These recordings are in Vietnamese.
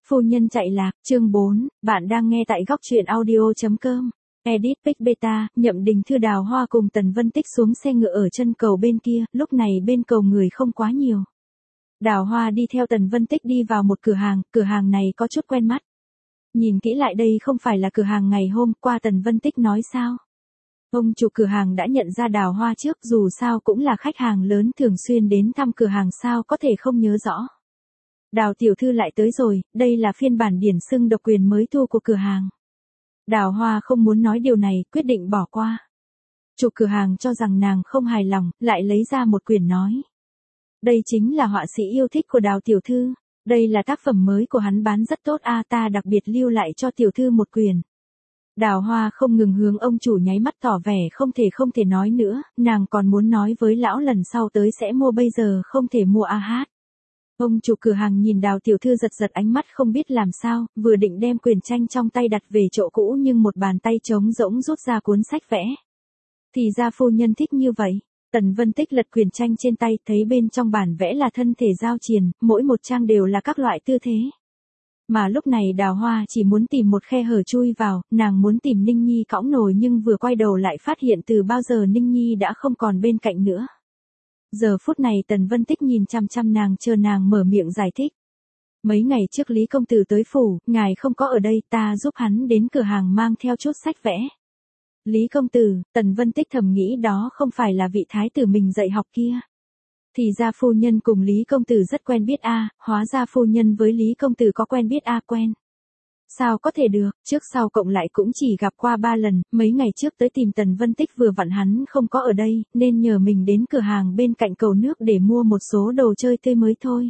Phu nhân chạy lạc, chương 4, bạn đang nghe tại góc truyện audio.com. Edit Pic Beta, Nhậm Đình Thư Đào Hoa cùng Tần Vân Tích xuống xe ngựa ở chân cầu bên kia, lúc này bên cầu người không quá nhiều. Đào Hoa đi theo Tần Vân Tích đi vào một cửa hàng này có chút quen mắt. Nhìn kỹ lại đây không phải là cửa hàng ngày hôm qua Tần Vân Tích nói sao. Ông chủ cửa hàng đã nhận ra Đào Hoa trước, dù sao cũng là khách hàng lớn thường xuyên đến thăm cửa hàng, sao có thể không nhớ rõ. Đào tiểu thư lại tới rồi, đây là phiên bản điển xưng độc quyền mới thu của cửa hàng. Đào Hoa không muốn nói điều này, quyết định bỏ qua. Chủ cửa hàng cho rằng nàng không hài lòng, lại lấy ra một quyển nói. Đây chính là họa sĩ yêu thích của Đào tiểu thư, đây là tác phẩm mới của hắn, bán rất tốt a, ta đặc biệt lưu lại cho tiểu thư một quyển. Đào Hoa không ngừng hướng ông chủ nháy mắt tỏ vẻ không thể nói nữa, nàng còn muốn nói với lão lần sau tới sẽ mua, bây giờ không thể mua a hát. Ông chủ cửa hàng nhìn Đào tiểu thư giật ánh mắt không biết làm sao, vừa định đem quyển tranh trong tay đặt về chỗ cũ nhưng một bàn tay trống rỗng rút ra cuốn sách vẽ. Thì ra phu nhân thích như vậy. Tần Vân Tích lật quyển tranh trên tay, thấy bên trong bản vẽ là thân thể giao triền, mỗi một trang đều là các loại tư thế. Mà lúc này Đào Hoa chỉ muốn tìm một khe hở chui vào, nàng muốn tìm Ninh Nhi cõng nồi nhưng vừa quay đầu lại phát hiện từ bao giờ Ninh Nhi đã không còn bên cạnh nữa. Giờ phút này Tần Vân Tích nhìn chăm chăm nàng, chờ nàng mở miệng giải thích. Mấy ngày trước Lý công tử tới phủ, ngài không có ở đây, ta giúp hắn đến cửa hàng mang theo chút sách vẽ. Lý công tử, Tần Vân Tích thầm nghĩ đó không phải là vị thái tử mình dạy học kia. Thì ra phu nhân cùng Lý công tử rất quen biết a, hóa ra phu nhân với Lý công tử có quen biết a, quen. Sao có thể được, trước sau cộng lại cũng chỉ gặp qua 3 lần, mấy ngày trước tới tìm Tần Vân Tích vừa vặn hắn không có ở đây, nên nhờ mình đến cửa hàng bên cạnh cầu nước để mua một số đồ chơi tươi mới thôi.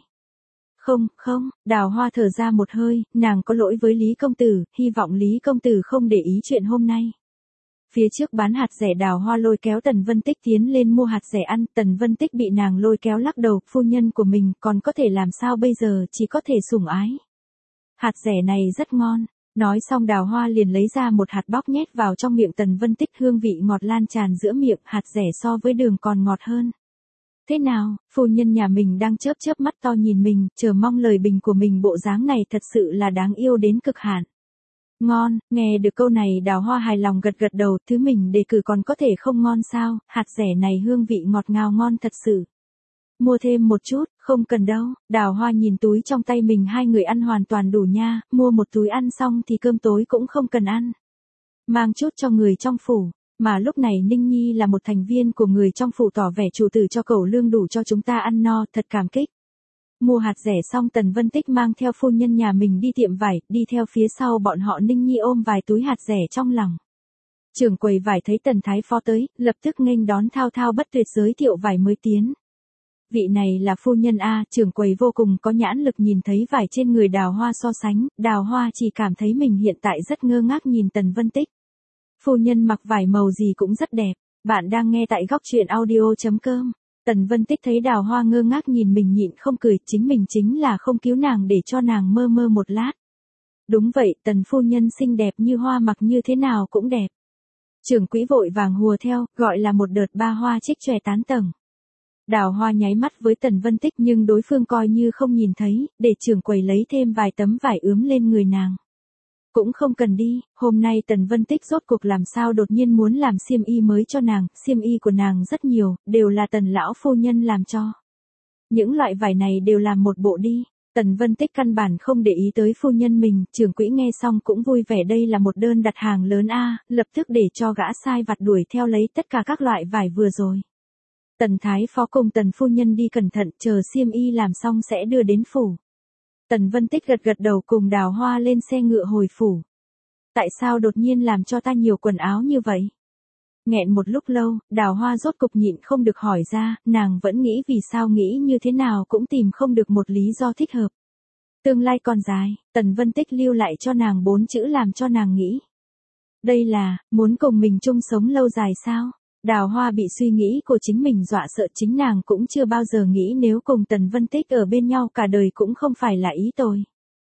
Không, Đào Hoa thở ra một hơi, nàng có lỗi với Lý công tử, hy vọng Lý công tử không để ý chuyện hôm nay. Phía trước bán hạt rẻ Đào Hoa lôi kéo Tần Vân Tích tiến lên mua hạt rẻ ăn, Tần Vân Tích bị nàng lôi kéo lắc đầu, phu nhân của mình còn có thể làm sao bây giờ, chỉ có thể sủng ái. Hạt rẻ này rất ngon. Nói xong Đào Hoa liền lấy ra một hạt bóc nhét vào trong miệng Tần Vân Tích, hương vị ngọt lan tràn giữa miệng, hạt rẻ so với đường còn ngọt hơn. Thế nào, phu nhân nhà mình đang chớp mắt to nhìn mình, chờ mong lời bình của mình, bộ dáng này thật sự là đáng yêu đến cực hạn. Ngon, nghe được câu này Đào Hoa hài lòng gật đầu, thứ mình đề cử còn có thể không ngon sao, hạt rẻ này hương vị ngọt ngào ngon thật sự. Mua thêm một chút, không cần đâu. Đào Hoa nhìn túi trong tay mình, hai người ăn hoàn toàn đủ nha, mua một túi ăn xong thì cơm tối cũng không cần ăn. Mang chút cho người trong phủ, mà lúc này Ninh Nhi là một thành viên của người trong phủ tỏ vẻ chủ tử cho cẩu lương đủ cho chúng ta ăn no, thật cảm kích. Mua hạt rẻ xong Tần Vân Tích mang theo phu nhân nhà mình đi tiệm vải, đi theo phía sau bọn họ Ninh Nhi ôm vài túi hạt rẻ trong lòng. Trưởng quầy vải thấy Tần Thái Phó tới, lập tức nghênh đón thao thao bất tuyệt giới thiệu vải mới tiến. Vị này là phu nhân a, trưởng quầy vô cùng có nhãn lực, nhìn thấy vải trên người Đào Hoa so sánh, Đào Hoa chỉ cảm thấy mình hiện tại rất ngơ ngác nhìn Tần Vân Tích. Phu nhân mặc vải màu gì cũng rất đẹp, bạn đang nghe tại góc truyện audio.com. Tần Vân Tích thấy Đào Hoa ngơ ngác nhìn mình nhịn không cười, chính mình chính là không cứu nàng để cho nàng mơ một lát. Đúng vậy, Tần phu nhân xinh đẹp như hoa, mặc như thế nào cũng đẹp. Trưởng quỹ vội vàng hùa theo, gọi là một đợt ba hoa trích chòe tán tầng. Đào Hoa nháy mắt với Tần Vân Tích nhưng đối phương coi như không nhìn thấy, để trưởng quầy lấy thêm vài tấm vải ướm lên người nàng. Cũng không cần đi, hôm nay Tần Vân Tích rốt cuộc làm sao đột nhiên muốn làm xiêm y mới cho nàng, xiêm y của nàng rất nhiều, đều là Tần lão phu nhân làm cho. Những loại vải này đều làm một bộ đi. Tần Vân Tích căn bản không để ý tới phu nhân mình, trưởng quỹ nghe xong cũng vui vẻ, đây là một đơn đặt hàng lớn a, lập tức để cho gã sai vặt đuổi theo lấy tất cả các loại vải vừa rồi. Tần Thái Phó cùng Tần phu nhân đi cẩn thận, chờ xiêm y làm xong sẽ đưa đến phủ. Tần Vân Tích gật đầu cùng Đào Hoa lên xe ngựa hồi phủ. Tại sao đột nhiên làm cho ta nhiều quần áo như vậy? Nghẹn một lúc lâu, Đào Hoa rốt cục nhịn không được hỏi ra, nàng vẫn nghĩ vì sao nghĩ như thế nào cũng tìm không được một lý do thích hợp. Tương lai còn dài, Tần Vân Tích lưu lại cho nàng 4 chữ làm cho nàng nghĩ. Đây là, muốn cùng mình chung sống lâu dài sao? Đào Hoa bị suy nghĩ của chính mình dọa sợ, chính nàng cũng chưa bao giờ nghĩ nếu cùng Tần Vân Tích ở bên nhau cả đời cũng không phải là ý tồi.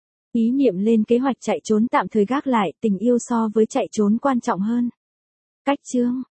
Ý niệm lên kế hoạch chạy trốn tạm thời gác lại, tình yêu so với chạy trốn quan trọng hơn. Cách chương,